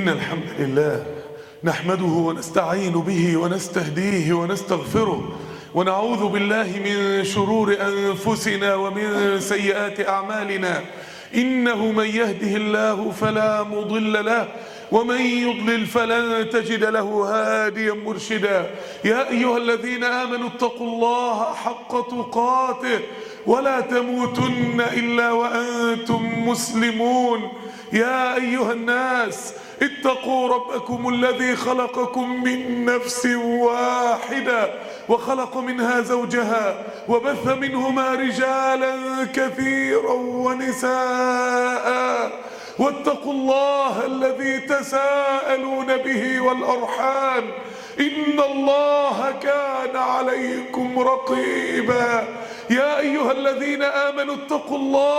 الحمد لله نحمده ونستعين به ونستهديه ونستغفره ونعوذ بالله من شرور أنفسنا ومن سيئات أعمالنا. إنه من يهده الله فلا مضل له ومن يضلل فلن تجد له هاديا مرشدا. يا أيها الذين آمنوا اتقوا الله حق تقاته ولا تموتن إلا وأنتم مسلمون. يا أيها الناس اتقوا ربكم الذي خلقكم من نفس واحدة وخلق منها زوجها وبث منهما رجالا كثيرا ونساء واتقوا الله الذي تساءلون به والأرحام إن الله كان عليكم رقيبا. يا أيها الذين آمنوا اتقوا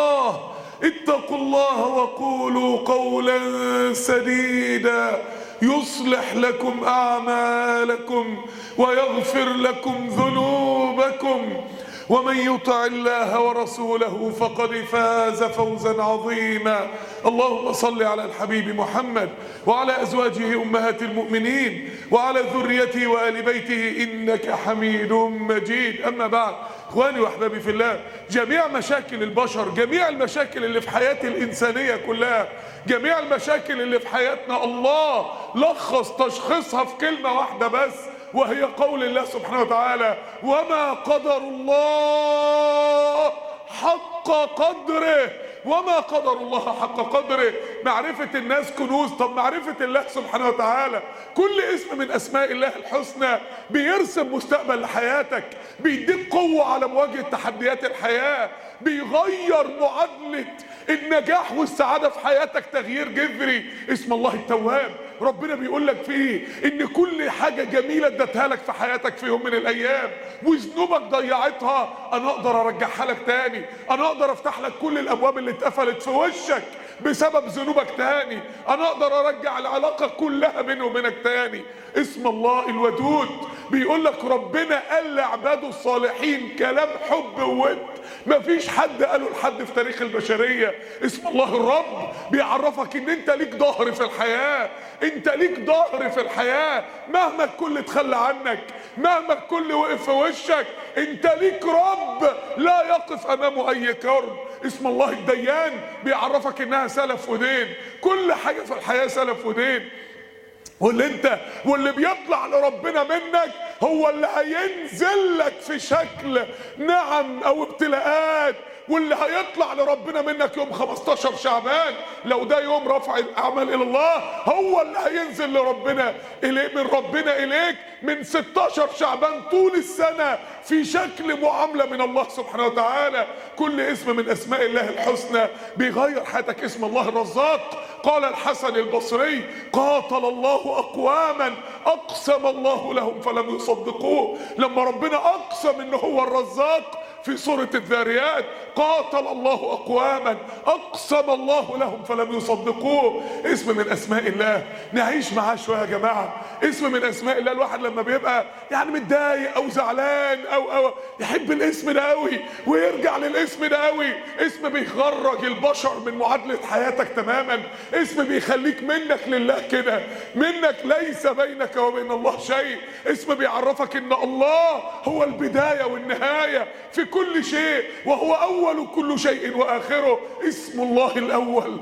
الله وقولوا قولا سديدا يصلح لكم أعمالكم ويغفر لكم ذنوبكم ومن يطع الله ورسوله فقد فاز فوزا عظيما. اللهم صل على الحبيب محمد وعلى أزواجه أمهات المؤمنين وعلى ذريته وآل بيته إنك حميد مجيد. أما بعد، إخواني وأحبابي في الله، جميع مشاكل البشر، جميع المشاكل اللي في حياة الإنسانية كلها، جميع المشاكل اللي في حياتنا الله لخص تشخيصها في كلمة واحدة بس، وهي قول الله سبحانه وتعالى: وما قدر الله حق قدره. وما قدر الله حق قدره. معرفة الناس كنوز، طب معرفة الله سبحانه وتعالى، كل اسم من أسماء الله الحسنى بيرسم مستقبل لحياتك، بيديك قوة على مواجهة تحديات الحياة، بيغير معادلة النجاح والسعادة في حياتك تغيير جذري. اسم الله التواب، ربنا بيقول لك فيه ان كل حاجة جميلة ادتها لك في حياتك في يوم من الايام وذنوبك ضيعتها، انا اقدر ارجعها لك تاني، انا اقدر افتح لك كل الابواب اللي اتقفلت في وشك بسبب ذنوبك تاني، انا اقدر ارجع العلاقة كلها بيني وبينك تاني. اسم الله الودود بيقول لك ربنا قال لعباده الصالحين كلام حب وود مفيش حد قاله لحد في تاريخ البشرية. اسم الله الرب بيعرفك ان انت ليك ظهر في الحياة، انت ليك ظهر في الحياة مهما الكل اتخلى عنك، مهما الكل وقف في وشك، انت ليك رب لا يقف امامه اي كرب. اسم الله الديان بيعرفك انها سلف ودين، كل حاجة في الحياة سلف ودين، واللي بيطلع لربنا منك هو اللي هينزل لك في شكل نعم او ابتلاءات، واللي هيطلع لربنا منك يوم 15 شعبان لو ده يوم رفع الاعمال الى الله، هو اللي هينزل لربنا من ربنا اليك من 16 شعبان طول السنة في شكل معاملة من الله سبحانه وتعالى. كل اسم من اسماء الله الحسنى بيغير حياتك. اسم الله الرزاق، قال الحسن البصري: قاتل الله اقواما اقسم الله لهم فلم يصدقوه. لما ربنا اقسم انه هو الرزاق في سورة الذاريات، قاتل الله اقواما اقسم الله لهم فلم يصدقوه. اسم من اسماء الله نعيش معاه شويه يا جماعه. اسم من اسماء الله الواحد لما بيبقى يعني متضايق او زعلان او يحب الاسم ده قوي ويرجع للاسم ده قوي. اسم بيخرج البشر من معادله حياتك تماما، اسم بيخليك منك لله كده، منك ليس بينك وبين الله شيء. اسم بيعرفك ان الله هو البدايه والنهايه في كل شيء، وهو أول كل شيء وآخره. اسم الله الأول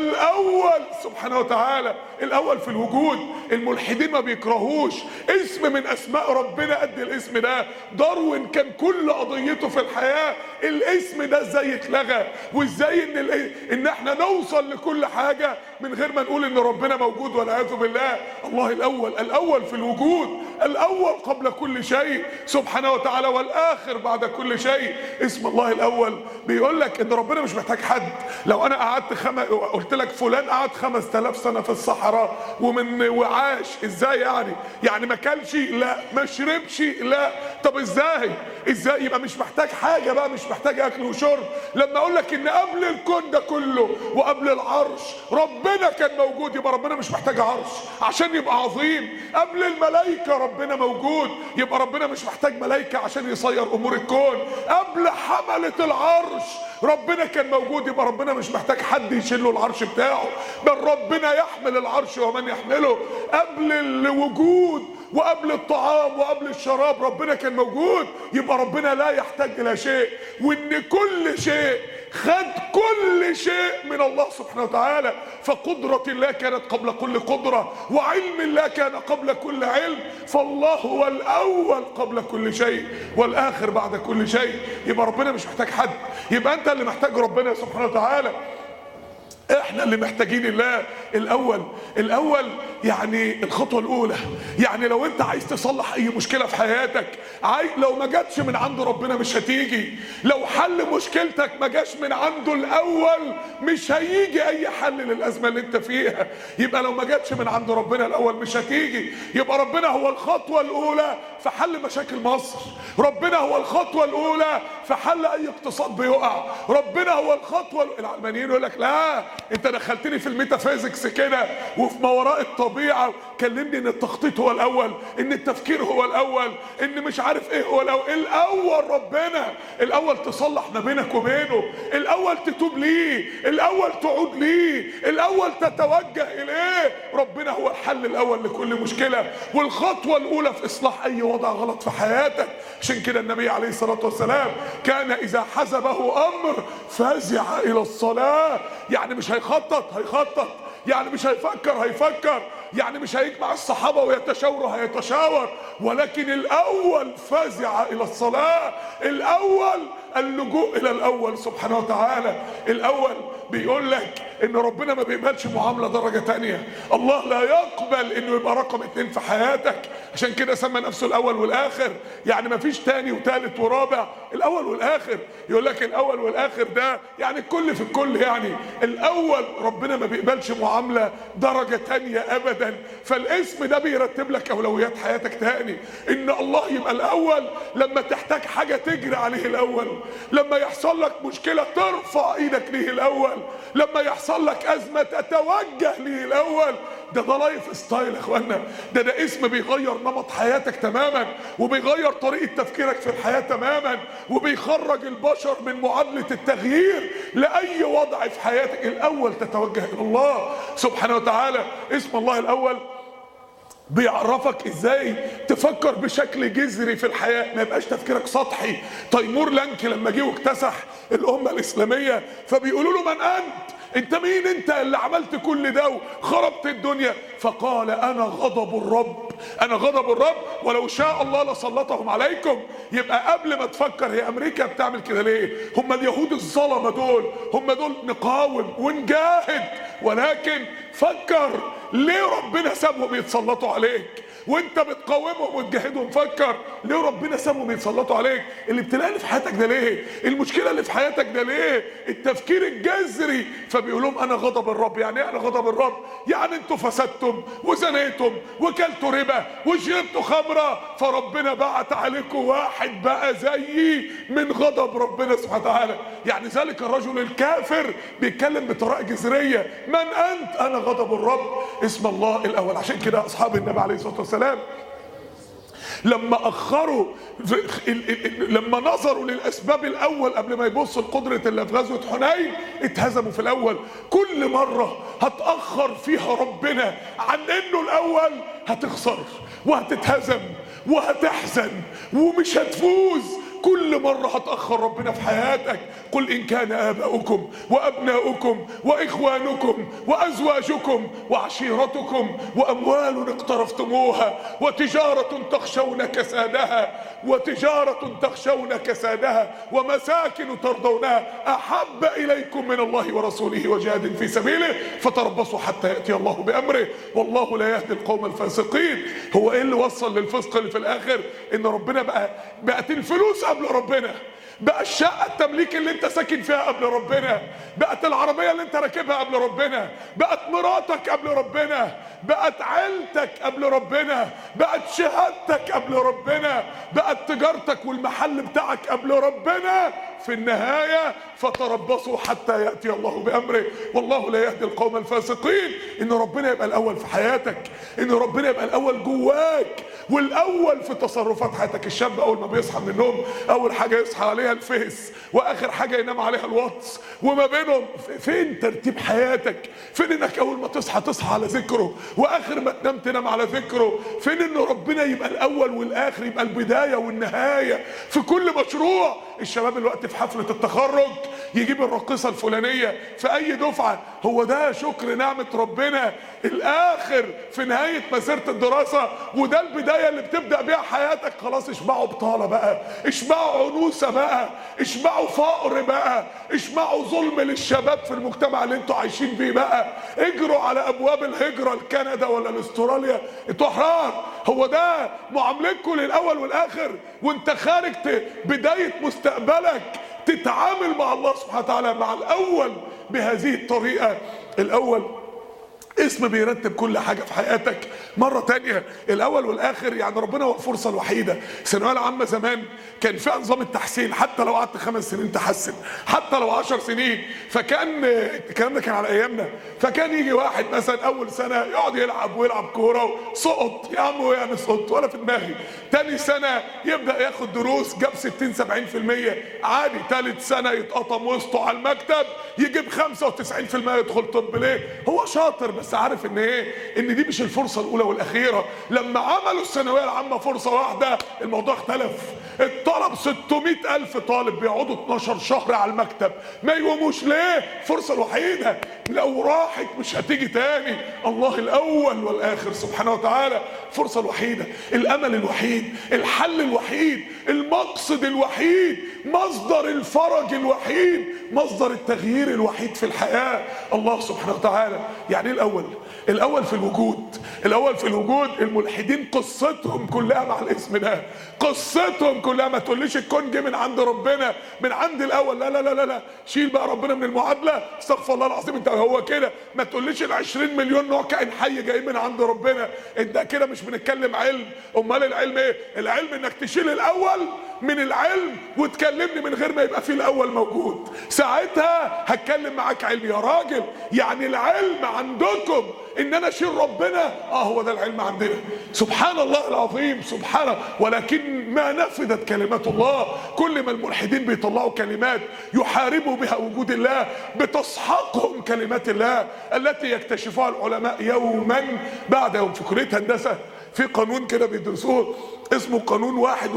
سبحانه وتعالى، الأول في الوجود. الملحدين ما بيكرهوش اسم من أسماء ربنا قد الاسم ده. داروين كان كل قضيته في الحياة الاسم ده ازاي اتلغى، وازاي ان احنا نوصل لكل حاجة من غير ما نقول ان ربنا موجود والعياذ بالله. الله الأول في الوجود، الأول قبل كل شيء سبحانه وتعالى، والآخر بعد كل شيء. اسم الله الأول بيقول لك ان ربنا مش محتاج حد. لو انا قعدت قلت لك فلان قعد 5000 سنة في الصحراء وعاش ازاي يعني ما كلش؟ لا. ما شربش؟ لا. طب ازاي يبقى مش محتاج حاجة بقى، مش محتاج اكل وشرب؟ لما اقول لك ان قبل الكون ده كله وقبل العرش ربنا كان موجود، يبقى ربنا مش محتاج عرش عشان يبقى عظيم. قبل الملائكة ربنا موجود، يبقى ربنا مش محتاج ملائكة عشان يسير امور الكون. قبل حملة العرش ربنا كان موجود، يبقى ربنا مش محتاج حد يشيل له العرش بتاعه، بل ربنا يحمل العرش ومن يحمله. قبل الوجود وقبل الطعام وقبل الشراب ربنا كان موجود، يبقى ربنا لا يحتاج الى شيء، وان كل شيء خد كل شيء من الله سبحانه وتعالى. فقدرة الله كانت قبل كل قدرة، وعلم الله كان قبل كل علم، فالله هو الأول قبل كل شيء والآخر بعد كل شيء. يبقى ربنا مش محتاج حد، يبقى أنت اللي محتاج ربنا سبحانه وتعالى، احنا اللي محتاجين الله. الاول يعني الخطوه الاولى، يعني لو انت عايز تصلح اي مشكله في حياتك، لو ما جاتش من عند ربنا مش هتيجي. لو حل مشكلتك ما جاش من عنده الاول مش هيجي اي حل للازمه اللي انت فيها. يبقى لو ما جاتش من عند ربنا الاول مش هتيجي. يبقى ربنا هو الخطوه الاولى في حل مشاكل مصر، ربنا هو الخطوه الاولى في حل اي اقتصاد بيقع، ربنا هو الخطوه العلمانيين يقول لك لا انت دخلتني في الميتافيزيكس كده وفي ما وراء الطبيعه، كلمني ان التخطيط هو الاول، ان التفكير هو الاول، ان مش عارف ايه هو الاول. الاول ربنا، الاول تصلح ما بينك وبينه، الاول تتوب ليه، الاول تعود ليه، الاول تتوجه اليه. ربنا هو الحل الاول لكل مشكله، والخطوه الاولى في اصلاح اي وضع غلط في حياتك. عشان كده النبي عليه الصلاه والسلام كان اذا حزبه امر فزع الى الصلاه. يعني مش هيخطط، يعني مش هيفكر، يعني مش هيجمع الصحابة ويتشاوروا، هيتشاور، ولكن الأول فزع إلى الصلاة. الأول اللجوء إلى الأول سبحانه وتعالى. الأول بيقول لك إن ربنا ما بيقبلش معاملة درجة تانية، الله لا يقبل إنه يبقى رقم 2 في حياتك. عشان كده سمى نفسه الأول والآخر، يعني ما فيش تاني وتالت ورابع، الأول والآخر. يقول لك الأول والآخر ده يعني الكل في الكل، يعني الأول ربنا ما بيقبلش معاملة درجة تانية أبدا. فالاسم ده بيرتب لك أولويات حياتك تاني، إن الله يبقى الأول، لما تحتاج حاجة تجري عليه الأول، لما يحصل لك مشكلة ترفع إيدك ليه الأول، لما يحصل لك أزمة تتوجه ليه الأول. ده لايف ستايل يا اخوانا، ده اسم بيغير نمط حياتك تماما، وبيغير طريقة تفكيرك في الحياة تماما، وبيخرج البشر من معادلة التغيير لأي وضع في حياتك. الأول تتوجه إلى الله سبحانه وتعالى. اسم الله الأول بيعرفك ازاي تفكر بشكل جذري في الحياة، ما يبقاش تفكيرك سطحي. تيمور لانكي لما جه واكتسح الأمة الإسلامية فبيقولوا له من انت مين انت اللي عملت كل ده وخربت الدنيا؟ فقال انا غضب الرب، انا غضب الرب ولو شاء الله لسلطهم عليكم. يبقى قبل ما تفكر هي امريكا بتعمل كده ليه، هم اليهود الظلمه دول، هم دول نقاوم ونجاهد، ولكن فكر ليه ربنا سابهم يتسلطوا عليك وانت بتقاومهم وتجاهدهم. فكر ليه ربنا سابهم يتسلطوا عليك، الابتلاء اللي في حياتك ده ليه، المشكله اللي في حياتك ده ليه، التفكير الجذري. فبيقول لهم انا غضب الرب. يعني ايه انا غضب الرب؟ يعني انتوا فسدتم وزنيتم وكلتوا ربا وشربتوا خمره، فربنا بعت عليكم واحد بقى زيي من غضب ربنا سبحانه وتعالى. يعني ذلك الرجل الكافر بيتكلم بطريقه جذريه، من انت؟ انا غضب الرب. اسم الله الاول. عشان كده اصحاب النبي عليه الصلاه والسلام لما نظروا للاسباب الاول قبل ما يبصوا لقدره الله في غزوه حنين اتهزموا في الاول. كل مره هتاخر فيها ربنا عن انه الاول هتخسر وهتتهزم وهتحزن ومش هتفوز. كل مرة هتأخر ربنا في حياتك. قل إن كان آباؤكم وأبناؤكم وإخوانكم وأزواجكم وعشيرتكم وأموال اقترفتموها وتجارة تخشون كسادها ومساكن ترضونها أحب إليكم من الله ورسوله وجهاد في سبيله فتربصوا حتى يأتي الله بأمره والله لا يهدي القوم الفاسقين. هو إيه اللي وصل للفسق اللي في الآخر؟ إن ربنا بقت الفلوس قبل ربنا، بقى الشقة التمليك اللي انت ساكن فيها قبل ربنا، بقت العربية اللي انت راكبها قبل ربنا، بقت مراتك قبل ربنا، بقت عيلتك قبل ربنا، بقت شهادتك قبل ربنا، بقت تجارتك والمحل بتاعك قبل ربنا. في النهاية فتربصوا حتى يأتي الله بأمره والله لا يهدي القوم الفاسقين. ان ربنا يبقى الاول في حياتك، ان ربنا يبقى الاول جواك والاول في تصرفات حياتك. الشاب اول ما بيصحى من النوم اول حاجة يصحى عليها الفيس، واخر حاجة ينام عليها الواتس، وما بينهم فين ترتيب حياتك؟ فين انك اول ما تصحى على ذكره، واخر ما تنام على ذكره؟ فين ان ربنا يبقى الاول والاخر، يبقى البداية والنهاية في كل مشروع؟ الشباب الوقت في حفلة التخرج يجيب الراقصة الفلانية في اي دفعة، هو ده شكر نعمة ربنا الاخر في نهاية مسيرة الدراسة؟ وده البداية اللي بتبدأ بيها حياتك. خلاص اشبعوا بطالة بقى، اشبعوا عنوسة بقى، اشبعوا فقر بقى، اشبعوا ظلم للشباب في المجتمع اللي انتوا عايشين بيه بقى. اجروا على ابواب الهجرة لكندا ولا لاستراليا، انتوا احرار. هو ده معاملتكم للاول والاخر؟ وانت خارج بداية مستقبلك تتعامل مع الله سبحانه وتعالى مع الاول بهذه الطريقة. الاول اسم بيرتب كل حاجة في حياتك. مرة تانية الأول والآخر يعني ربنا هو الفرصة الوحيدة. الثانوية العامة زمان كان فيها نظام التحسين، حتى لو قعدت 5 سنين تحسن، حتى لو 10 سنين. فكان الكلام ده كان على أيامنا. فكان يجي واحد مثلا أول سنة يقعد يلعب ويلعب كورة سقط، يا عم يعني سقط ولا في دماغي. تاني سنة يبدأ ياخد دروس، جاب 60-70% عادي. تالت سنة يتقطم وسطه على المكتب يجيب 95% يدخل طب. ليه؟ هو شاطر بس عارف ان ايه؟ ان دي مش الفرصه الاولى والاخيره. لما عملوا الثانويه العامه فرصه واحده الموضوع اختلف. الطلب 600,000 طالب بيقعدوا 12 شهر على المكتب ما يقوموش. ليه؟ فرصه الوحيده، لو راحت مش هتيجي تاني. الله الاول والاخر سبحانه وتعالى، الفرصه الوحيده، الامل الوحيد، الحل الوحيد، المقصد الوحيد، مصدر الفرج الوحيد، مصدر التغيير الوحيد في الحياه، الله سبحانه وتعالى. يعني الاول في الوجود. الاول في الوجود. الملحدين قصتهم كلها مع الاسم ده، قصتهم كلها. ما تقوليش الكون جه من عند ربنا من عند الاول، لا لا لا لا، شيل بقى ربنا من المعادله، استغفر الله العظيم. انت هو كده. ما تقوليش ال20 مليون نوع كائن حي جايين من عند ربنا، انت كده مش بنتكلم علم. امال العلم ايه؟ العلم انك تشيل الاول من العلم وتكلمني من غير ما يبقى فيه الاول موجود، ساعتها هتكلم معاك علم يا راجل. يعني العلم عندكم ان انا اشيل ربنا، هو ده العلم عندنا. سبحان الله العظيم، سبحانه. ولكن ما نفذت كلمات الله. كل ما الملحدين بيطلعوا كلمات يحاربوا بها وجود الله، بتسحقهم كلمات الله التي يكتشفها العلماء يوما بعد يوم. في كلية هندسة في قانون كده بيدرسوه اسمه قانون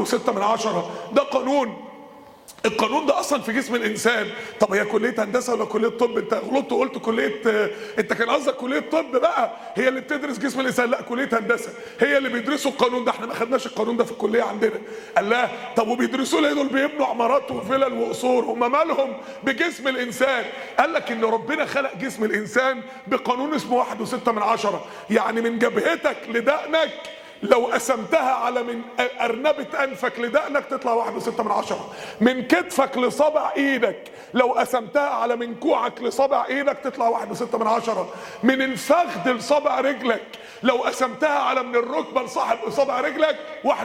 1.6. ده قانون، القانون ده اصلا في جسم الانسان. طب هي كليه هندسه ولا كليه طب؟ انت غلطت وقلت كليه، انت كان قصدك كليه طب بقى هي اللي بتدرس جسم الانسان. لا، كليه هندسه هي اللي بيدرسوا القانون ده. احنا ما خدناش القانون ده في الكليه عندنا. قال لا، طب وبيدرسوا ليه دول؟ بيبنوا عمارات وفلل وقصور، هم مالهم بجسم الانسان؟ قال لك ان ربنا خلق جسم الانسان بقانون اسمه 1.6. يعني من جبهتك لدقنك لو قسمتها على من أرنبة أنفك لدقنك تطلع 1.6. من كتفك لصابع إيدك لو قسمتها على من كوعك لصابع إيدك تطلع 1.6. من الفخذ لصابع رجلك لو قسمتها على من الركبة لصابع رجلك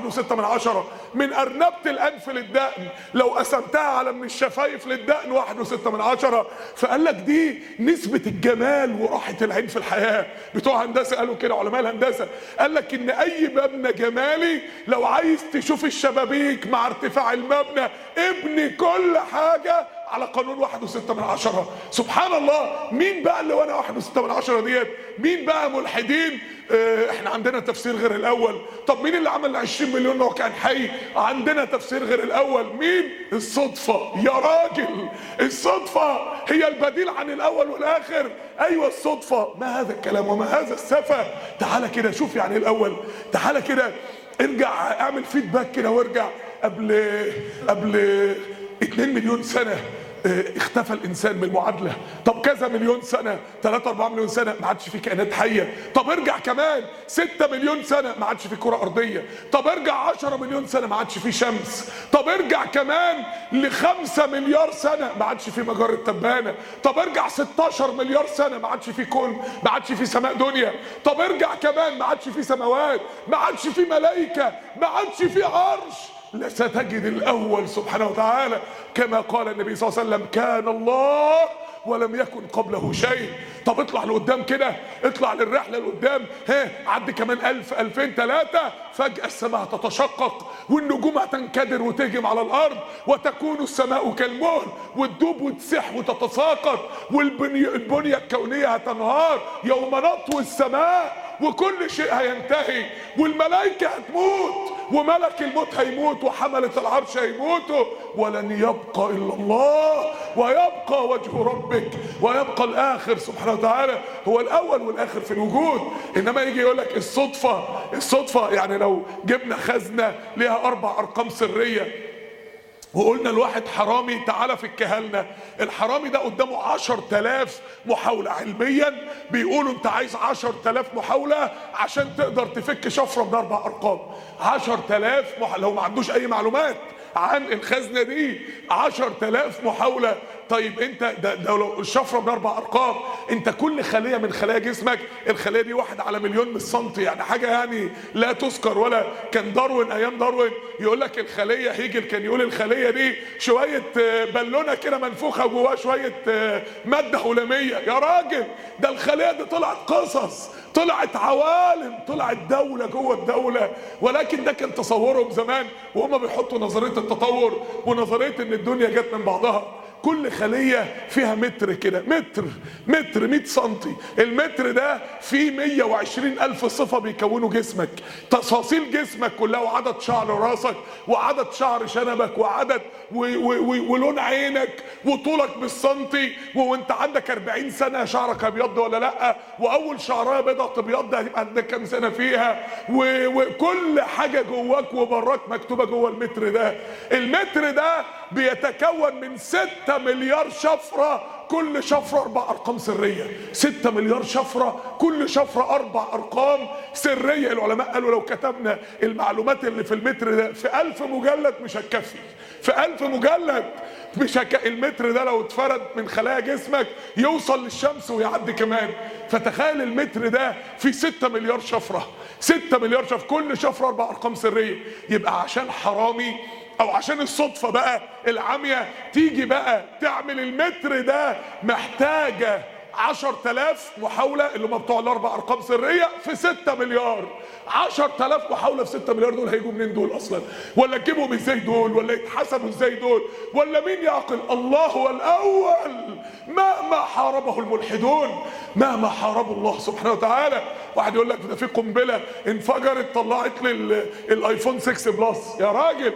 1.6. من أرنبة الأنف للدقن لو قسمتها على من الشفايف للدقن 1.6. فقال لك دي نسبة الجمال وراحة العين في الحياة. بتوع هندسة قالوا كده، علماء الهندسة قال لك إن أي مبنى جمالي لو عايز تشوف الشبابيك مع ارتفاع المبنى ابني كل حاجة على قانون 1.6. سبحان الله. مين بقى اللي وانا 1.6 ديت؟ مين بقى ملحدين؟ احنا عندنا تفسير غير الاول. طب مين اللي عمل 20 مليون نوع كائن حي؟ عندنا تفسير غير الاول. مين؟ الصدفة يا راجل. الصدفة هي البديل عن الاول والاخر. ايوه الصدفة. ما هذا الكلام وما هذا السفه؟ تعالى كده شوف يعني الاول. تعالى كده ارجع اعمل فيدباك كده وارجع قبل 2 مليون سنة اختفى الانسان من المعادله. طب كذا مليون سنه، 3-4 مليون سنه ما عادش في كائنات حيه. طب ارجع كمان 6 مليون سنه ما عادش في كره ارضيه. طب ارجع 10 مليون سنه ما عادش في شمس. طب ارجع كمان ل5 مليار سنه ما عادش في مجره تبانه. طب ارجع 16 مليار سنه ما عادش في كون، ما عادش في سماء دنيا. طب ارجع كمان ما عادش في سماوات، ما عادش في ملائكه، ما عادش في عرش. ستجد الأول سبحانه وتعالى، كما قال النبي صلى الله عليه وسلم: كان الله ولم يكن قبله شيء. طب اطلع لقدام كده، اطلع للرحلة لقدام، عدي كمان 1000 2000 3، فجأة السماء هتتشقق والنجوم هتنكدر وتهجم على الأرض، وتكون السماء كالمهل، وتدوب وتسح وتتساقط، والبنية الكونية هتنهار يوم نطوي السماء، وكل شيء هينتهي، والملائكة هتموت، وملك الموت هيموت، وحملة العرش هيموتوا، ولن يبقى إلا الله، ويبقى وجه ربك، ويبقى الآخر سبحانه وتعالى هو الأول والآخر في الوجود. إنما يجي يقول لك الصدفة يعني لو جبنا خزنة ليها 4 أرقام سرية وقلنا الواحد حرامي تعالى فكها لنا، الحرامي ده قدامه 10,000 محاولة. علميا بيقولوا انت عايز 10,000 محاولة عشان تقدر تفك شفرة من 4 أرقام. 10,000 لو ما عندوش أي معلومات عن الخزنة دي، 10,000 محاولة. طيب انت ده لو الشفرة ب4 أرقام، انت كل خلية من خلايا جسمك، الخلية دي 1 على مليون من السنتي، يعني حاجة يعني لا تذكر. ولا كان داروين ايام داروين يقول لك الخلية، هيجل كان يقول الخلية دي شوية بالونة كده منفوخة جواها شوية مادة هلامية. يا راجل ده الخلية دي طلعت قصص، طلعت عوالم، طلعت دولة جوه الدولة. ولكن ده كان تصورهم زمان وهم بيحطوا نظرية التطور ونظرية ان الدنيا جت من بعضها. كل خلية فيها متر كده، متر 100 سنتي، المتر ده فيه 120,000 صفة بيكونوا جسمك، تفاصيل جسمك كلها، وعدد شعر راسك، وعدد شعر شنبك، وعدد ولون عينك، وطولك بالسنتي، وانت عندك 40 سنة شعرك ابيض ولا لا، واول شعرها بدأت تبيض هتبقى عندك كام سنة فيها، وكل حاجة جواك وبراك مكتوبة جوه المتر ده. المتر ده بيتكون من 6 مليار شفرة، كل شفرة 4 أرقام سرية. 6 مليار شفرة، كل شفرة 4 أرقام سرية. العلماء قالوا لو كتبنا المعلومات اللي في المتر ده في 1000 مجلد مش هتكفي، في 1000 مجلد مش المتر ده لو اتفرد من خلايا جسمك يوصل للشمس ويعدي كمان. فتخيل المتر ده في 6 مليار شفرة، 6 مليار شفرة، كل شفرة 4 أرقام سرية. يبقى عشان حرامي او عشان الصدفة بقى العامية تيجي بقى تعمل المتر ده، محتاجة 10,000 محاولة اللي هم بتوع ال4 أرقام سرية في 6 مليار. 10,000 محاولة في 6 مليار، دول هيجوا منين دول اصلا؟ ولا تجيبهم ازاي دول؟ ولا يتحسبوا ازاي دول؟ ولا مين يعقل؟ الله هو الاول مهما حاربه الملحدون، مهما حاربوا الله سبحانه وتعالى. واحد يقول لك ده في قنبلة انفجرت طلعت لي الايفون 6 بلس. يا راجل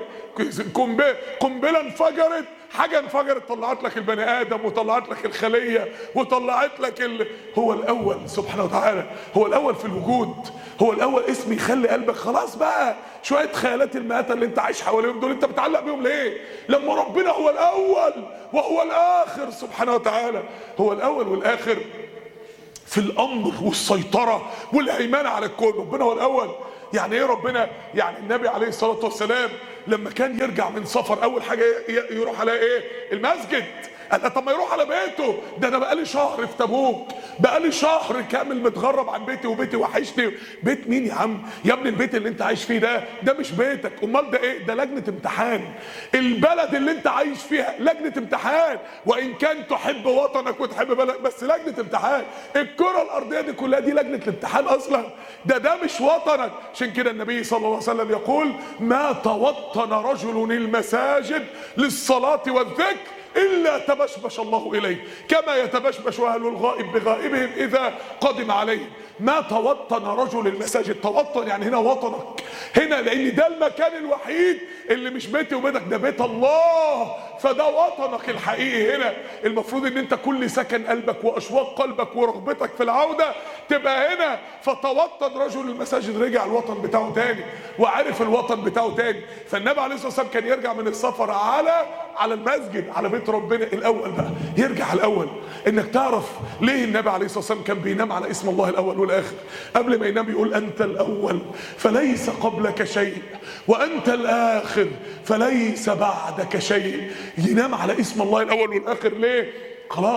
قنبلة انفجرت، حاجة انفجرت طلعت لك البني آدم، وطلعت لك الخلية، وطلعت لك هو الأول سبحانه وتعالى، هو الأول في الوجود، هو الأول. اسم يخلي قلبك خلاص بقى شوية خيالات المآتة اللي انت عايش حواليهم دول انت بتعلق بيهم ليه؟ لما ربنا هو الأول وهو الآخر سبحانه وتعالى، هو الأول والآخر في الأمر والسيطرة والهيمنة على الكون. ربنا هو الأول. يعني ايه ربنا؟ يعني النبي عليه الصلاة والسلام لما كان يرجع من سفر اول حاجة يروح على ايه؟ المسجد. قال طب ما يروح على بيته، ده انا بقالي شهر في تبوك، بقالي شهر كامل متغرب عن بيتي، وبيتي وحشني. بيت مين يا عم؟ يا ابني البيت اللي انت عايش فيه ده مش بيتك، امال ده ايه؟ ده لجنة امتحان. البلد اللي انت عايش فيها لجنة امتحان، وان كان تحب وطنك وتحب بلدك بس لجنة امتحان. الكرة الارضية دي كلها دي لجنة الامتحان اصلا، ده مش وطنك. عشان كده النبي صلى الله عليه وسلم يقول: ما توطن رجل المساجد للصلاة والذكر إلا تبشبش الله إليه كما يتبشبش أهل الغائب بغائبهم إذا قدم عليه. ما توطن رجل المساجد، توطن يعني هنا وطنك، هنا لأن ده المكان الوحيد اللي مش بيتي وبيتك، ده بيت الله، فده وطنك الحقيقي هنا. المفروض ان انت كل سكن قلبك واشواق قلبك ورغبتك في العودة تبقى هنا. فتوطن رجل المساجد، رجع الوطن بتاعه تاني وعرف الوطن بتاعه تاني. فالنبي عليه الصلاة والسلام كان يرجع من السفر على المسجد، على بيت ربنا الأول بقى، يرجع الأول. انك تعرف ليه النبي عليه الصلاة والسلام كان بينام على اسم الله الأول والآخر. قبل ما ينام يقول: أنت الأول فليس قبلك شيء، وأنت الآخر فليس بعدك شيء. ينام على اسم الله الأول والآخر ليه؟ خلاص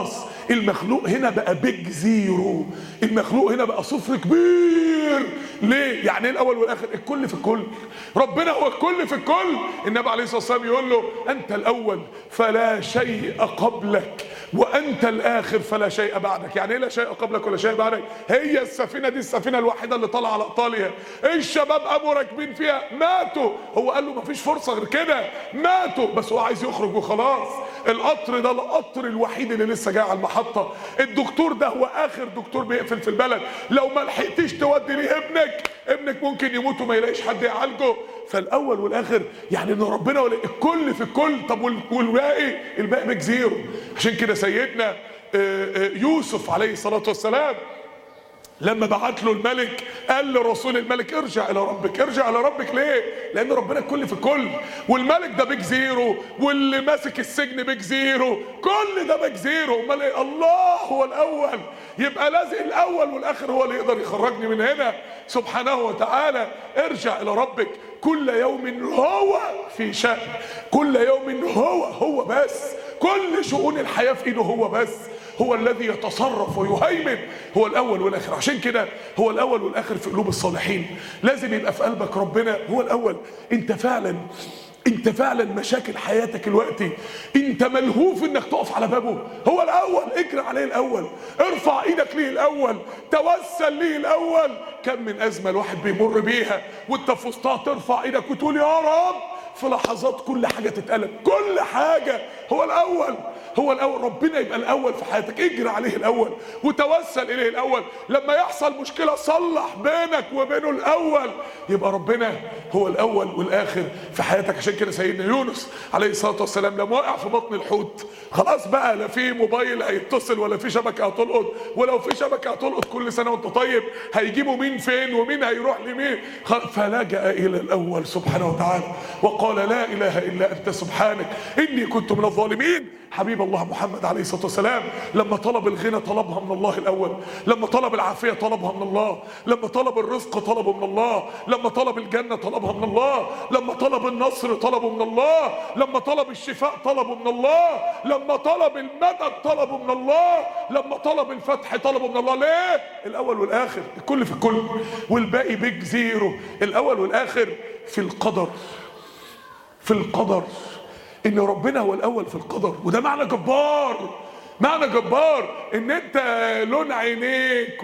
المخلوق هنا بقى بيج زيرو، المخلوق هنا بقى صفر كبير. ليه؟ يعني ايه الاول والاخر؟ الكل في الكل، ربنا هو الكل في الكل. النبي عليه الصلاه والسلام يقول له انت الاول فلا شيء قبلك وانت الاخر فلا شيء بعدك. يعني ايه لا شيء قبلك ولا شيء بعدك؟ هي السفينه دي السفينه الوحيده اللي طالعه على ايطاليا، الشباب قاموا راكبين فيها ماتوا، هو قال له مفيش فرصه غير كده، ماتوا، بس هو عايز يخرج وخلاص. القطر ده القطر الوحيد اللي لسه جاي على المحطه، الدكتور ده هو اخر دكتور بيقفل في البلد، لو ما لحقتيش تودي ليه ابنك ممكن يموت وما يلاقيش حد يعالجه. فالاول والاخر يعني ان ربنا الكل في الكل. طب والباقي؟ الباقي بيج زيرو. عشان كده سيدنا يوسف عليه الصلاه والسلام لما بعت له الملك قال لرسول الملك ارجع الى ربك. ارجع الى ربك ليه؟ لان ربنا الكل في الكل، والملك ده بيج زيرو، واللي ماسك السجن بيج زيرو، كل ده بيج زيرو. امال ايه؟ الله هو الاول، يبقى لازم الاول والاخر هو اللي يقدر يخرجني من هنا سبحانه وتعالى. ارجع الى ربك كل يوم هو في شأن، كل يوم هو بس، كل شؤون الحياة في ايده هو بس، هو الذي يتصرف ويهيمن، هو الاول والاخر. عشان كده هو الاول والاخر في قلوب الصالحين. لازم يبقى في قلبك ربنا هو الاول. انت فعلا مشاكل حياتك دلوقتي انت ملهوف انك تقف على بابه، هو الاول، اجري عليه الاول، ارفع ايدك ليه الاول، توسل ليه الاول. كم من ازمه الواحد بيمر بيها وانت في وسطها ترفع ايدك وتقول يا رب، في لحظات كل حاجه تتقلب، كل حاجه. هو الاول، هو الاول، ربنا يبقى الاول في حياتك، اجري عليه الاول وتوسل اليه الاول. لما يحصل مشكله صلح بينك وبينه الاول، يبقى ربنا هو الاول والاخر في حياتك. عشان كده سيدنا يونس عليه الصلاه والسلام لما وقع في بطن الحوت، خلاص بقى لا في موبايل هيتصل ولا في شبكه هتلقط، ولو في شبكه هتلقط كل سنه وانت طيب هيجيبوا مين فين ومين هيروح لمين، فلجأ الى الاول سبحانه وتعالى وقال لا اله الا انت سبحانك اني كنت من الظالمين. حبيب الله محمد عليه الصلاه والسلام لما طلب الغنى طلبها من الله الاول، لما طلب العافيه طلبها من الله، لما طلب الرزق طلبه من الله، لما طلب الجنه طلبها من الله، لما طلب النصر طلبه من الله، لما طلب الشفاء طلبه من الله، لما طلب المدد طلبه من الله، لما طلب الفتح طلبه من الله. ليه؟ الاول والاخر، الكل في الكل، والباقي بيج زيرو. الاول والاخر في القدر، في القدر، ان ربنا هو الاول في القدر. وده معنى جبار، معنى جبار، ان انت لون عينيك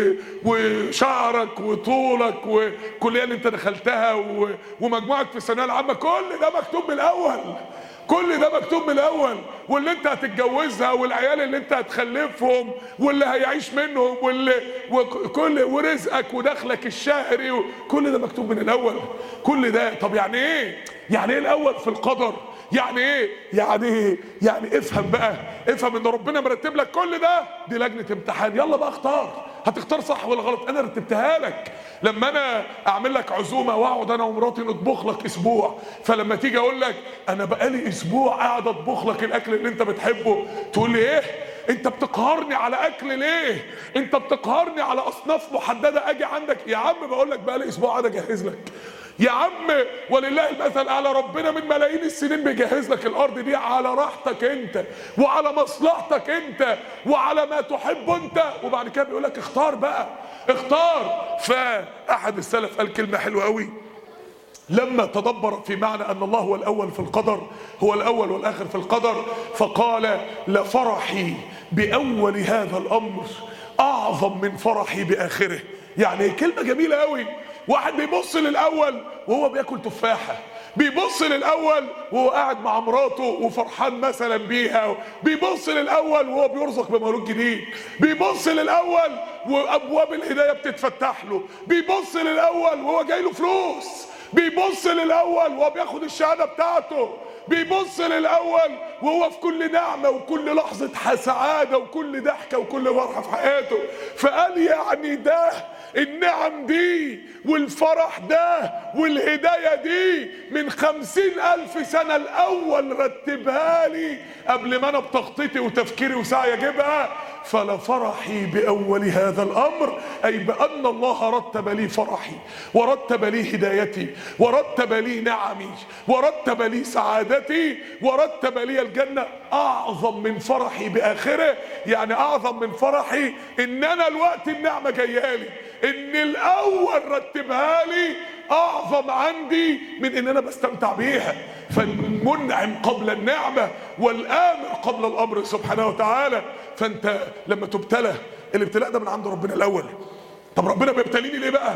وشعرك وطولك والكليه اللي انت دخلتها ومجموعك في الثانويه العامه، كل ده مكتوب من الاول، كل ده مكتوب من الاول. واللي انت هتتجوزها والعيال اللي انت هتخلفهم واللي هيعيش منهم وكل ورزقك ودخلك الشهري كل ده مكتوب من الاول، كل ده. طب يعني ايه؟ يعني ايه الاول في القدر؟ يعني ايه؟ يعني افهم بقى، افهم ان ربنا مرتب لك كل ده. دي لجنه امتحان، يلا بقى اختار، هتختار صح ولا غلط؟ انا رتبتها لك. لما انا اعمل لك عزومه واقعد انا ومراتي نطبخ لك اسبوع، فلما تيجي اقول لك انا بقالي اسبوع قاعد اطبخ لك الاكل اللي انت بتحبه، تقول لي ايه؟ انت بتقهرني على اكل ليه؟ انت بتقهرني على اصناف محدده اجي عندك؟ يا عم بقول لك بقالي اسبوع قاعد اجهز لك يا عم، ولله المثل الاعلى، ربنا من ملايين السنين بيجهز لك الارض دي على راحتك انت وعلى مصلحتك انت وعلى ما تحب انت، وبعد كده بيقول لك اختار بقى، اختار. فاحد السلف قال كلمه حلوه قوي لما تدبر في معنى ان الله هو الاول في القدر، هو الاول والاخر في القدر، فقال لفرحي باول هذا الامر اعظم من فرحي باخره. يعني كلمه جميله قوي. واحد بيبص للاول وهو بياكل تفاحه، بيبص للاول وهو قاعد مع مراته وفرحان مثلا بيها، بيبص للاول وهو بيرزق بمولود جديد، بيبص للاول وابواب الهدايه بتتفتح له، بيبص للاول وهو جاي له فلوس، بيبص للاول وهو بياخد الشهاده بتاعته، بيبص للاول وهو في كل نعمه وكل لحظه سعاده وكل ضحكه وكل فرحه في حياته. فقال يعني ده النعم دي والفرح ده والهدايه دي من 50,000 سنه الاول رتبها لي قبل ما انا بتخطيطي وتفكيري وسعي اجيبها. فلفرحي باول هذا الامر، اي بان الله رتب لي فرحي ورتب لي هدايتي ورتب لي نعمي ورتب لي سعادتي ورتب لي الجنة اعظم من فرحي باخره، يعني اعظم من فرحي ان انا الوقت النعمة جايالي، ان الاول رتبها لي اعظم عندي من ان انا بستمتع بيها. فالمنعم قبل النعمة والامر قبل الامر سبحانه وتعالى. فانت لما تبتلى، الابتلاء ده من عند ربنا الاول. طب ربنا بيبتليني ليه بقى؟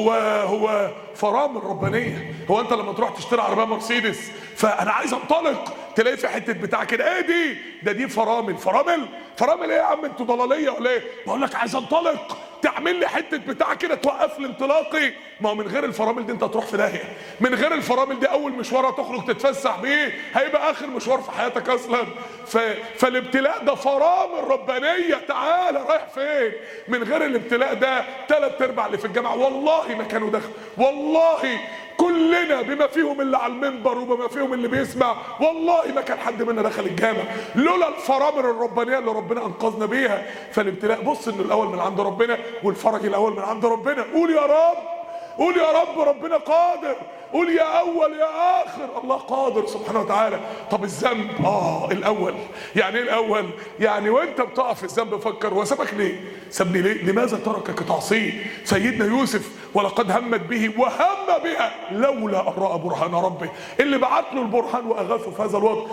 هو فرامل ربانيه. هو انت لما تروح تشتري عربيه مرسيدس فانا عايز انطلق، تلاقي في حته بتاع كده، ايه دي فرامل. فرامل ايه يا عم، انتوا ضلاليه ولا ايه؟ بقول لك عايز انطلق، تعمل لي حته بتاع كده توقف لي انطلاقي. ما هو من غير الفرامل دي انت هتروح في داهيه. من غير الفرامل دي اول مشوار هتخرج تتفسح بيه هيبقى اخر مشوار في حياتك اصلا. فالابتلاء ده فرامل ربانيه. تعالى رايح فين؟ من غير الابتلاء ده 3/4 اللي في الجامعه والله ما كانوا دخل، والله كلنا بما فيهم اللي على المنبر وبما فيهم اللي بيسمع، والله ما كان حد منا دخل الجامع لولا الفرامل الربانيه اللي ربنا انقذنا بيها. فالابتلاء بص انه الاول من عند ربنا، والفرج الاول من عند ربنا. قول يا رب، قول يا رب ربنا قادر. قول يا اول يا اخر، الله قادر سبحانه وتعالى. طب الذنب الاول، يعني ايه الاول؟ يعني وانت بتقع في الذنب فكر هو سابك ليه؟ سابني ليه؟ لماذا تركك تعصيه؟ سيدنا يوسف ولقد همت به وهم بها لولا ان راى برهان ربه. اللي بعت له البرهان واغاثه في هذا الوقت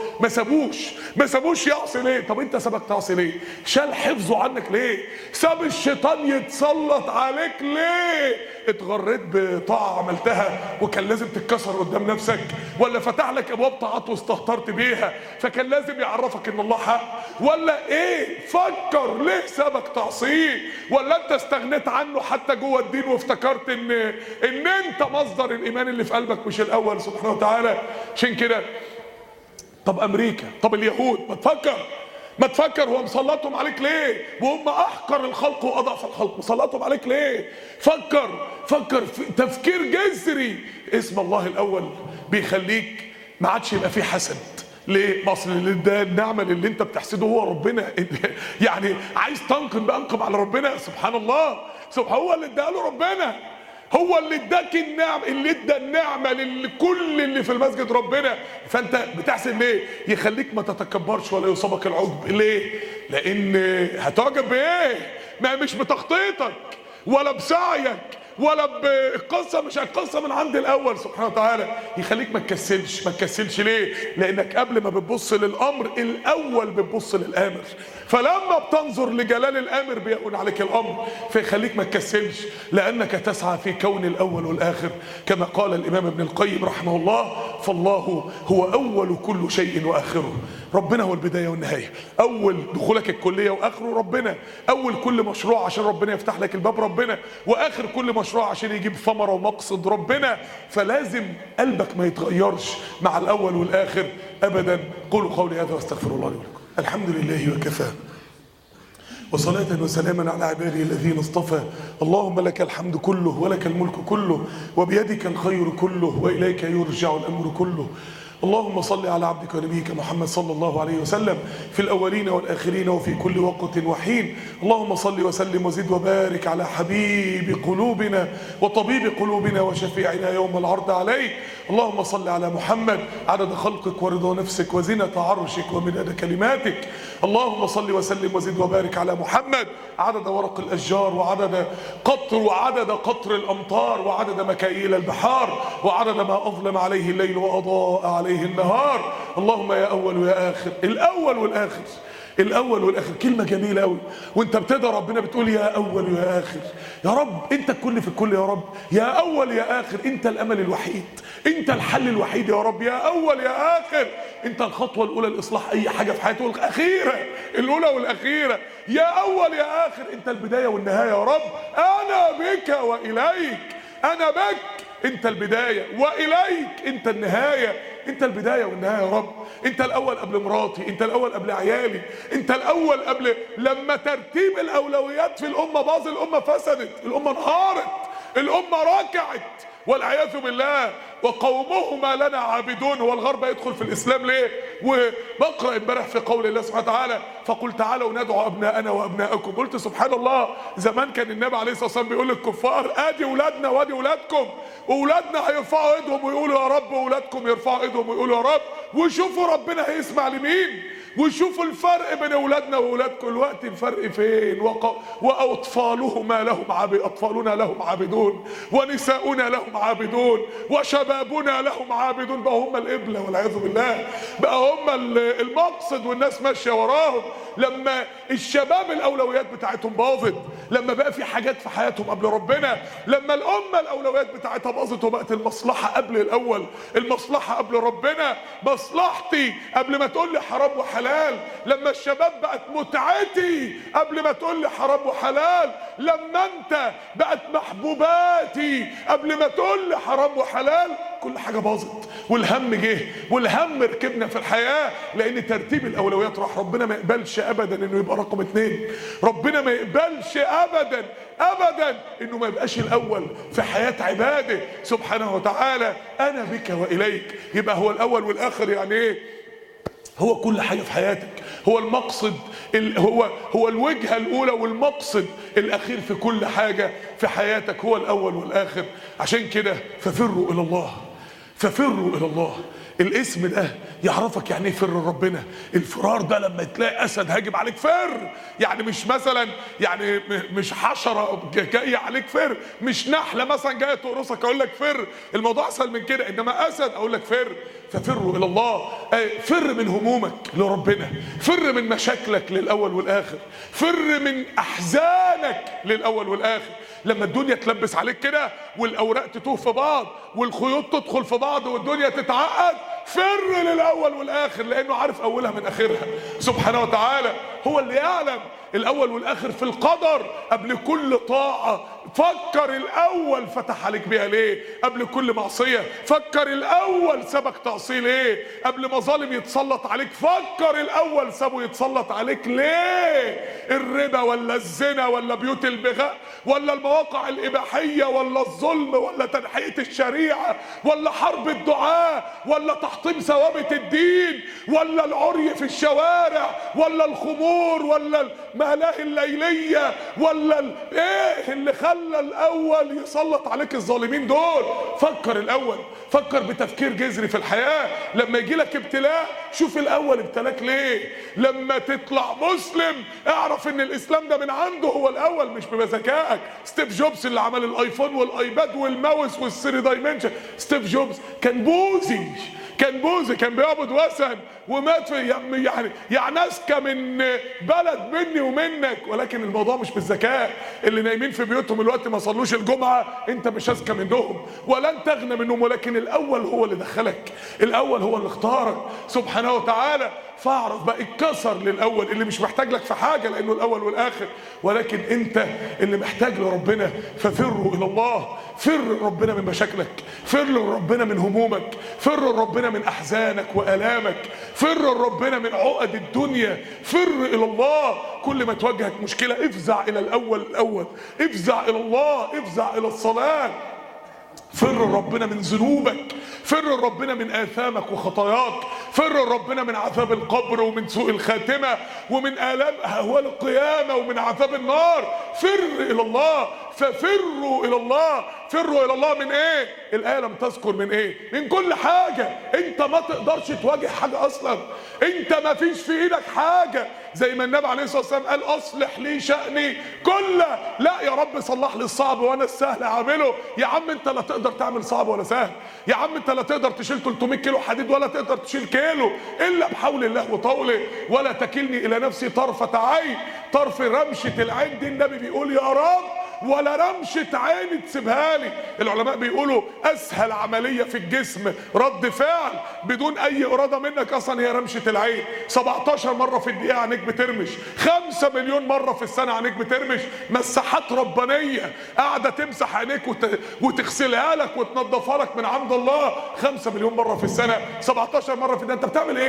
ما سابوش يعصي ليه؟ طب انت سابك تعصي ليه؟ شال حفظه عنك ليه؟ ساب الشيطان يتسلط عليك ليه؟ اتغريت بطاعه عملتها وكان لازم تتكسر قدام نفسك، ولا فتح لك ابواب طاعات واستهترت بيها فكان لازم يعرفك ان الله حق، ولا ايه؟ فكر ليه سابك تعصيه؟ ولا انت استغنيت عنه حتى جوه الدين وافتكرت ان انت مصدر الايمان اللي في قلبك مش الاول سبحانه وتعالى؟ عشان كده طب امريكا، طب اليهود، ما تفكر هو مسلطهم عليك ليه؟ وهم احقر الخلق واضعف الخلق، مسلطهم عليك ليه؟ فكر في تفكير جذري. اسم الله الاول بيخليك ما عادش يبقى فيه حسد. ليه؟ اصل ده النعمه اللي انت بتحسده هو ربنا. يعني عايز تنقم بانقم على ربنا سبحان الله. هو اللي اداها له ربنا، هو اللي اداك النعم، اللي ادى النعمه لكل اللي في المسجد ربنا. فانت بتحسن ليه؟ يخليك ما تتكبرش ولا يصابك العجب. ليه؟ لان هتعجب بايه؟ ما مش بتخطيطك ولا بسعيك ولا بالقصه، مش القصه من عند الاول سبحانه وتعالى. يخليك ما تكسلش. ليه؟ لانك قبل ما بتبص للامر الاول بتبص للامر، فلما بتنظر لجلال الامر بيهون عليك الامر، فيخليك ما تكسلش لانك تسعى في كون الاول والاخر. كما قال الامام ابن القيم رحمه الله: فالله هو اول كل شيء واخره. ربنا هو البدايه والنهايه، اول دخولك الكليه واخره ربنا، اول كل مشروع عشان ربنا يفتح لك الباب ربنا، واخر كل مشروع عشان يجيب ثمره ومقصد ربنا. فلازم قلبك ما يتغيرش مع الاول والاخر ابدا. قولوا قولي هذا واستغفر الله لي ولكم. الحمد لله وكفى، وصلاة وسلاما على عباده الذين اصطفى. اللهم لك الحمد كله ولك الملك كله وبيدك الخير كله وإليك يرجع الأمر كله. اللهم صل على عبدك ونبيك محمد صلى الله عليه وسلم في الأولين والآخرين وفي كل وقت وحين. اللهم صل وسلم وزد وبارك على حبيب قلوبنا وطبيب قلوبنا وشفيعنا يوم العرض عليك. اللهم صل على محمد عدد خلقك ورضا نفسك وزنة عرشك ومداد كلماتك. اللهم صل وسلم وزد وبارك على محمد عدد ورق الأشجار وعدد قطر الأمطار وعدد مكاييل البحار وعدد ما أظلم عليه الليل وأضاء عليه النهار. اللهم يا أول ويا آخر، الأول والآخر، الأول والآخر. كلمة جميلة أوي وأنت بتدعي ربنا بتقول يا أول ويا آخر. يا رب أنت الكل في الكل، يا رب يا أول يا آخر، أنت الأمل الوحيد، أنت الحل الوحيد يا رب. يا أول يا آخر، أنت الخطوة الأولى لإصلاح أي حاجة في حياته، الأخيرة الأولى والأخيرة. يا أول يا آخر، أنت البداية والنهاية يا رب. أنا بك وإليك، أنا بك أنت البداية وإليك أنت النهاية. أنت البداية والنهاية يا رب. أنت الأول قبل مراتي، أنت الأول قبل عيالي، أنت الأول قبل لما ترتيب الأولويات في الأمة باظ، الأمة فسدت، الأمة انهارت، الأمة ركعت والعياذ بالله. وقومهما لنا عابدون. هو الغرب يدخل في الاسلام ليه؟ وبقرا امبارح في قول الله سبحانه وتعالى فقل تعالوا ندعو ابناءنا وابناءكم. قلت سبحان الله، زمان كان النبي عليه الصلاه والسلام بيقول للكفار ادي اولادنا وادي اولادكم، واولادنا هيرفعوا ايدهم ويقولوا يا رب، واولادكم يرفعوا ايدهم ويقولوا يا رب، وشوفوا ربنا هيسمع لمين، وشوفوا الفرق بين اولادنا واولادكم. الوقت الفرق فين؟ واطفالهما لهم اطفالنا لهم عابدون، ونساؤنا لهم عابدون، وشبابنا لهم عابدون. بقى هم القبله والعياذ بالله، بقى هم المقصد والناس ماشيه وراهم. لما الشباب الاولويات بتاعتهم باظت، لما بقى في حاجات في حياتهم قبل ربنا، لما الامه الاولويات بتاعتها باظت وبقت المصلحه قبل الاول، المصلحه قبل ربنا، مصلحتي قبل ما تقول لي حرام وحلال. لما الشباب بقت متعتي قبل ما تقول لي حرام وحلال. لما انت بقت محبوباتي قبل ما تقول لي حرام وحلال. كل حاجه باظت، والهم جه، والهم ركبنا في الحياه، لان ترتيب الاولويات راح. ربنا ما يقبلش ابدا انه يبقى رقم 2. ربنا ما يقبلش ابدا ابدا انه ما يبقاش الاول في حياه عباده سبحانه وتعالى. انا بك واليك، يبقى هو الاول والاخر. يعني ايه؟ هو كل حاجه في حياتك، هو المقصد، هو الوجهه الاولى والمقصد الاخير في كل حاجه في حياتك، هو الاول والاخر. عشان كده ففروا الى الله، ففروا الى الله. الاسم ده يعرفك يعني ايه فر ربنا. الفرار ده لما تلاقي اسد هاجم عليك فر، يعني مش مثلا يعني مش حشره جايه عليك فر، مش نحله مثلا جايه تقرصك اقول لك فر. الموضوع اسهل من كده، انما اسد اقول لك فر. ففروا الى الله، فر من همومك لربنا، فر من مشاكلك للاول والاخر، فر من احزانك للاول والاخر. لما الدنيا تلبس عليك كده والاوراق تتوه في بعض والخيوط تدخل في بعض والدنيا تتعقد، فر للاول والاخر، لانه عارف اولها من اخرها سبحانه وتعالى. هو اللي يعلم الاول والاخر في القدر قبل كل طاعه. فكر الاول فتح عليك بيها ليه؟ قبل كل معصيه. فكر الاول سابك تعصيه ليه؟ قبل مظالم يتسلط عليك. فكر الاول سابه يتسلط عليك ليه؟ الربا ولا الزنا ولا بيوت البغاء ولا المواقع الاباحيه ولا الظلم ولا تنحيه الشريعه ولا حرب الدعاء ولا تحطيم ثوابت الدين ولا العري في الشوارع ولا الخمور ولا الملاهي الليليه ولا ايه اللي خلى الاول يسلط عليك الظالمين دول؟ فكر الاول، فكر بتفكير جذري في الحياه. لما يجي لك ابتلاء شوف الاول ابتلاك ليه. لما تطلع مسلم اعرف ان الاسلام ده من عنده هو الاول، مش بذكائك. ستيف جوبز اللي عمل الايفون والايباد والماوس والثري دايمنشن، ستيف جوبز كان بوذي، كان بيعبد وثن ومات في يعني اذكى من بلد مني ومنك. ولكن الموضوع مش بالذكاء. اللي نايمين في بيوتهم الوقت ما صلوش الجمعه انت مش اذكى منهم ولن تغنى منهم، ولكن الاول هو اللي دخلك، الاول هو اللي اختارك سبحانه وتعالى. فاعرف بقى اتكسر للاول اللي مش محتاج لك في حاجه لانه الاول والاخر، ولكن انت اللي محتاج لربنا. ففروا الى الله، فر ربنا من مشاكلك، فر ربنا من همومك، فر ربنا من احزانك والامك، فر ربنا من عقد الدنيا، فر الى الله. كل ما تواجهك مشكله افزع الى الاول، افزع الى الله، افزع الى الصلاه. فر ربنا من ذنوبك، فر ربنا من آثامك وخطاياك، فر ربنا من عذاب القبر ومن سوء الخاتمة ومن آلام أهوال القيامة ومن عذاب النار. فر إلى الله، ففروا إلى الله. فروا إلى الله من إيه؟ الآية لم تذكر من إيه؟ من كل حاجة. أنت ما تقدرش تواجه حاجة أصلا، أنت ما فيش في إيدك حاجة. زي ما النبي عليه الصلاة والسلام قال أصلح لي شأني كله. لا يا رب صلح لي الصعب وأنا السهل أعمله. يا عم أنت لا تقدر تعمل صعب ولا سهل، يا عم أنت لا تقدر تشيل 300 كيلو حديد ولا تقدر تشيل كيلو إلا بحول الله وطوله. ولا تكلني إلى نفسي طرفة عين، طرف رمشة العين دي النبي بيقول يا رب ولا رمشة عين تسيبها لي. العلماء بيقولوا اسهل عملية في الجسم رد فعل بدون اي ارادة منك اصلا هي رمشة العين. 17 مرة في الدقيقة عينيك بترمش، 5 مليون مرة في السنة عينيك بترمش. مساحات ربانية قاعدة تمسح عينيك وتغسلها لك وتنظفها لك من عند الله 5 مليون مرة في السنة، 17 مرة في الدقيقة. انت بتعمل ايه؟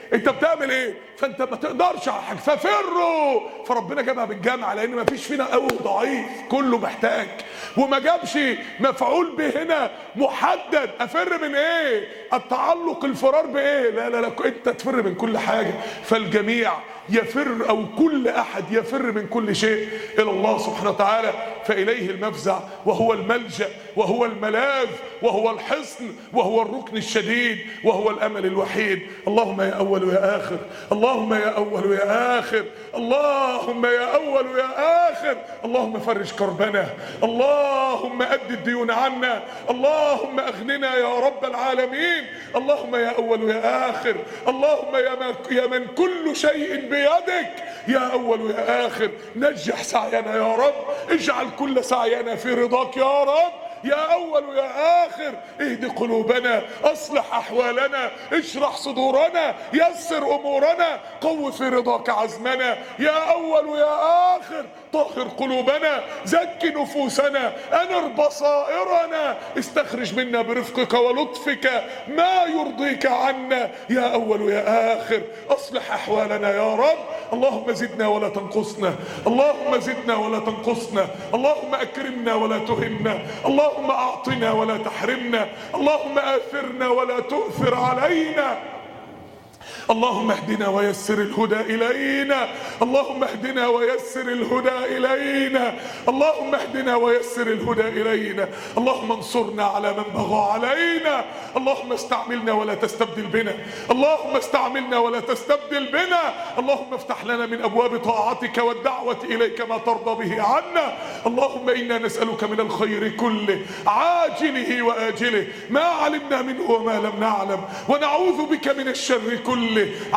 انت بتعمل ايه؟ فانت ما تقدرش على حاجه، ففروا. فربنا جابها بالجامعه لان ما فيش فينا قوي وضعيف، كله محتاج. وما جابش مفعول به هنا محدد. افر من ايه؟ التعلق، الفرار بايه؟ لا لا لا، انت تفر من كل حاجه. فالجميع يفر، او كل احد يفر من كل شيء الى الله سبحانه وتعالى. فاليه المفزع، وهو الملجأ، وهو الملاذ، وهو الحصن، وهو الركن الشديد، وهو الامل الوحيد. اللهم يا اول ويا اخر، اللهم يا اول ويا اخر، اللهم يا اول ويا اخر. اللهم فرج كربنا، اللهم اد الديون عنا، اللهم اغننا يا رب العالمين. اللهم يا اول ويا اخر، اللهم يا من كل شيء بيدك، يا اول ويا اخر. نجح سعينا يا رب، اجعل كل سعينا في رضاك يا رب. يا اول ويا اخر، اهد قلوبنا، اصلح احوالنا، اشرح صدورنا، يسر امورنا، قو في رضاك عزمنا. يا اول ويا اخر، طهر قلوبنا، زكي نفوسنا، انر بصائرنا، استخرج منا برفقك ولطفك ما يرضيك عنا. يا اول ويا اخر، اصلح احوالنا يا رب. اللهم زدنا ولا تنقصنا، اللهم زدنا ولا تنقصنا، اللهم اكرمنا ولا تهنا، اللهم اعطنا ولا تحرمنا، اللهم اثرنا ولا تؤثر علينا. اللهم اهدنا ويسر الهدى إلينا، اللهم اهدنا ويسر الهدى إلينا، اللهم اهدنا ويسر الهدى إلينا. اللهم انصرنا على من بغى علينا، اللهم استعملنا ولا تستبدل بنا، اللهم استعملنا ولا تستبدل بنا. اللهم افتح لنا من أبواب طاعتك والدعوة إليك ما ترضى به عنا. اللهم إنا نسألك من الخير كله عاجله وآجله ما علمنا منه وما لم نعلم، ونعوذ بك من الشر كله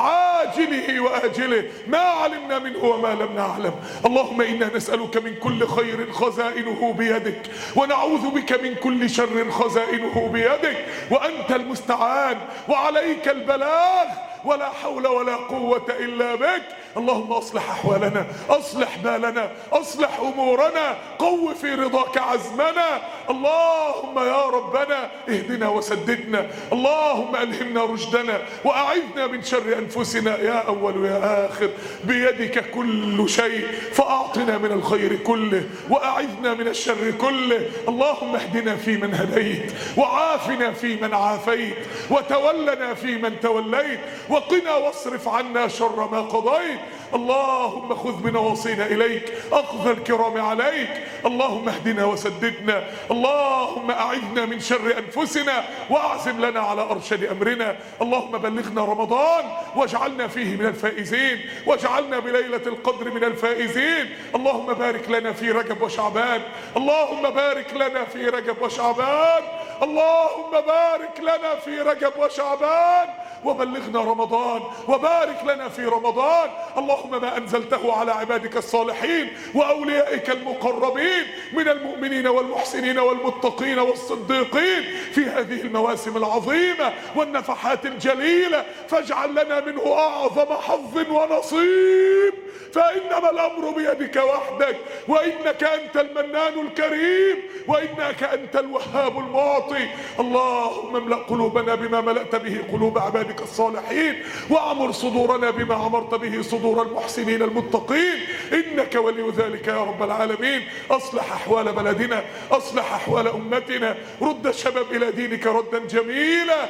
عاجله وآجله ما علمنا منه وما لم نعلم. اللهم إنا نسألك من كل خير خزائنه بيدك، ونعوذ بك من كل شر خزائنه بيدك، وأنت المستعان وعليك البلاغ، ولا حول ولا قوة إلا بك. اللهم أصلح أحوالنا، أصلح بالنا، أصلح أمورنا، قو في رضاك عزمنا. اللهم يا ربنا اهدنا وسددنا، اللهم ألهمنا رشدنا وأعذنا من شر أنفسنا. يا أول ويا آخر، بيدك كل شيء، فأعطنا من الخير كله وأعذنا من الشر كله. اللهم اهدنا فيمن هديت، وعافنا فيمن عافيت، وتولنا فيمن توليت، وقنا واصرف عنا شر ما قضيت. اللهم خذ بنواصينا إليك، أخذ الكرام عليك. اللهم اهدنا وسددنا، اللهم أعذنا من شر أنفسنا، وأعزم لنا على أرشد أمرنا. اللهم بلغنا رمضان واجعلنا فيه من الفائزين، واجعلنا بليلة القدر من الفائزين. اللهم بارك لنا في رجب وشعبان، اللهم بارك لنا في رجب وشعبان، اللهم بارك لنا في رجب وشعبان، وبلغنا رمضان وبارك لنا في رمضان. اللهم ما أنزلته على عبادك الصالحين وأوليائك المقربين من المؤمنين والمحسنين والمتقين والصديقين في هذه المواسم العظيمة والنفحات الجليلة، فاجعل لنا منه أعظم حظ ونصيب، فإنما الأمر بيدك وحدك، وإنك أنت المنان الكريم، وإنك أنت الوهاب المعطي. اللهم املأ قلوبنا بما ملأت به قلوب عبادك الصالحين، وأعمر صدورنا بما عمرت به صدور المحسنين المتقين، إنك ولي ذلك يا رب العالمين. أصلح أحوال بلدنا، أصلح أحوال أمتنا، رد الشباب إلى دينك ردا جميلا،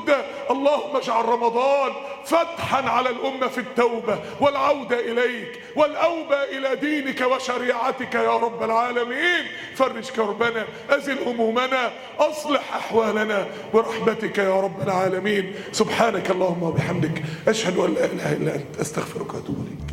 اللهم اجعل رمضان فتحا على الأمة في التوبة والعودة إليك والأوبة إلى دينك وشريعتك يا رب العالمين. فرج كربنا، أزل همومنا، أصلح أحوالنا برحمتك يا رب العالمين. سبحانك اللهم وبحمدك، أشهد أن لا إله إلا أنت، أستغفرك وأتوب إليك.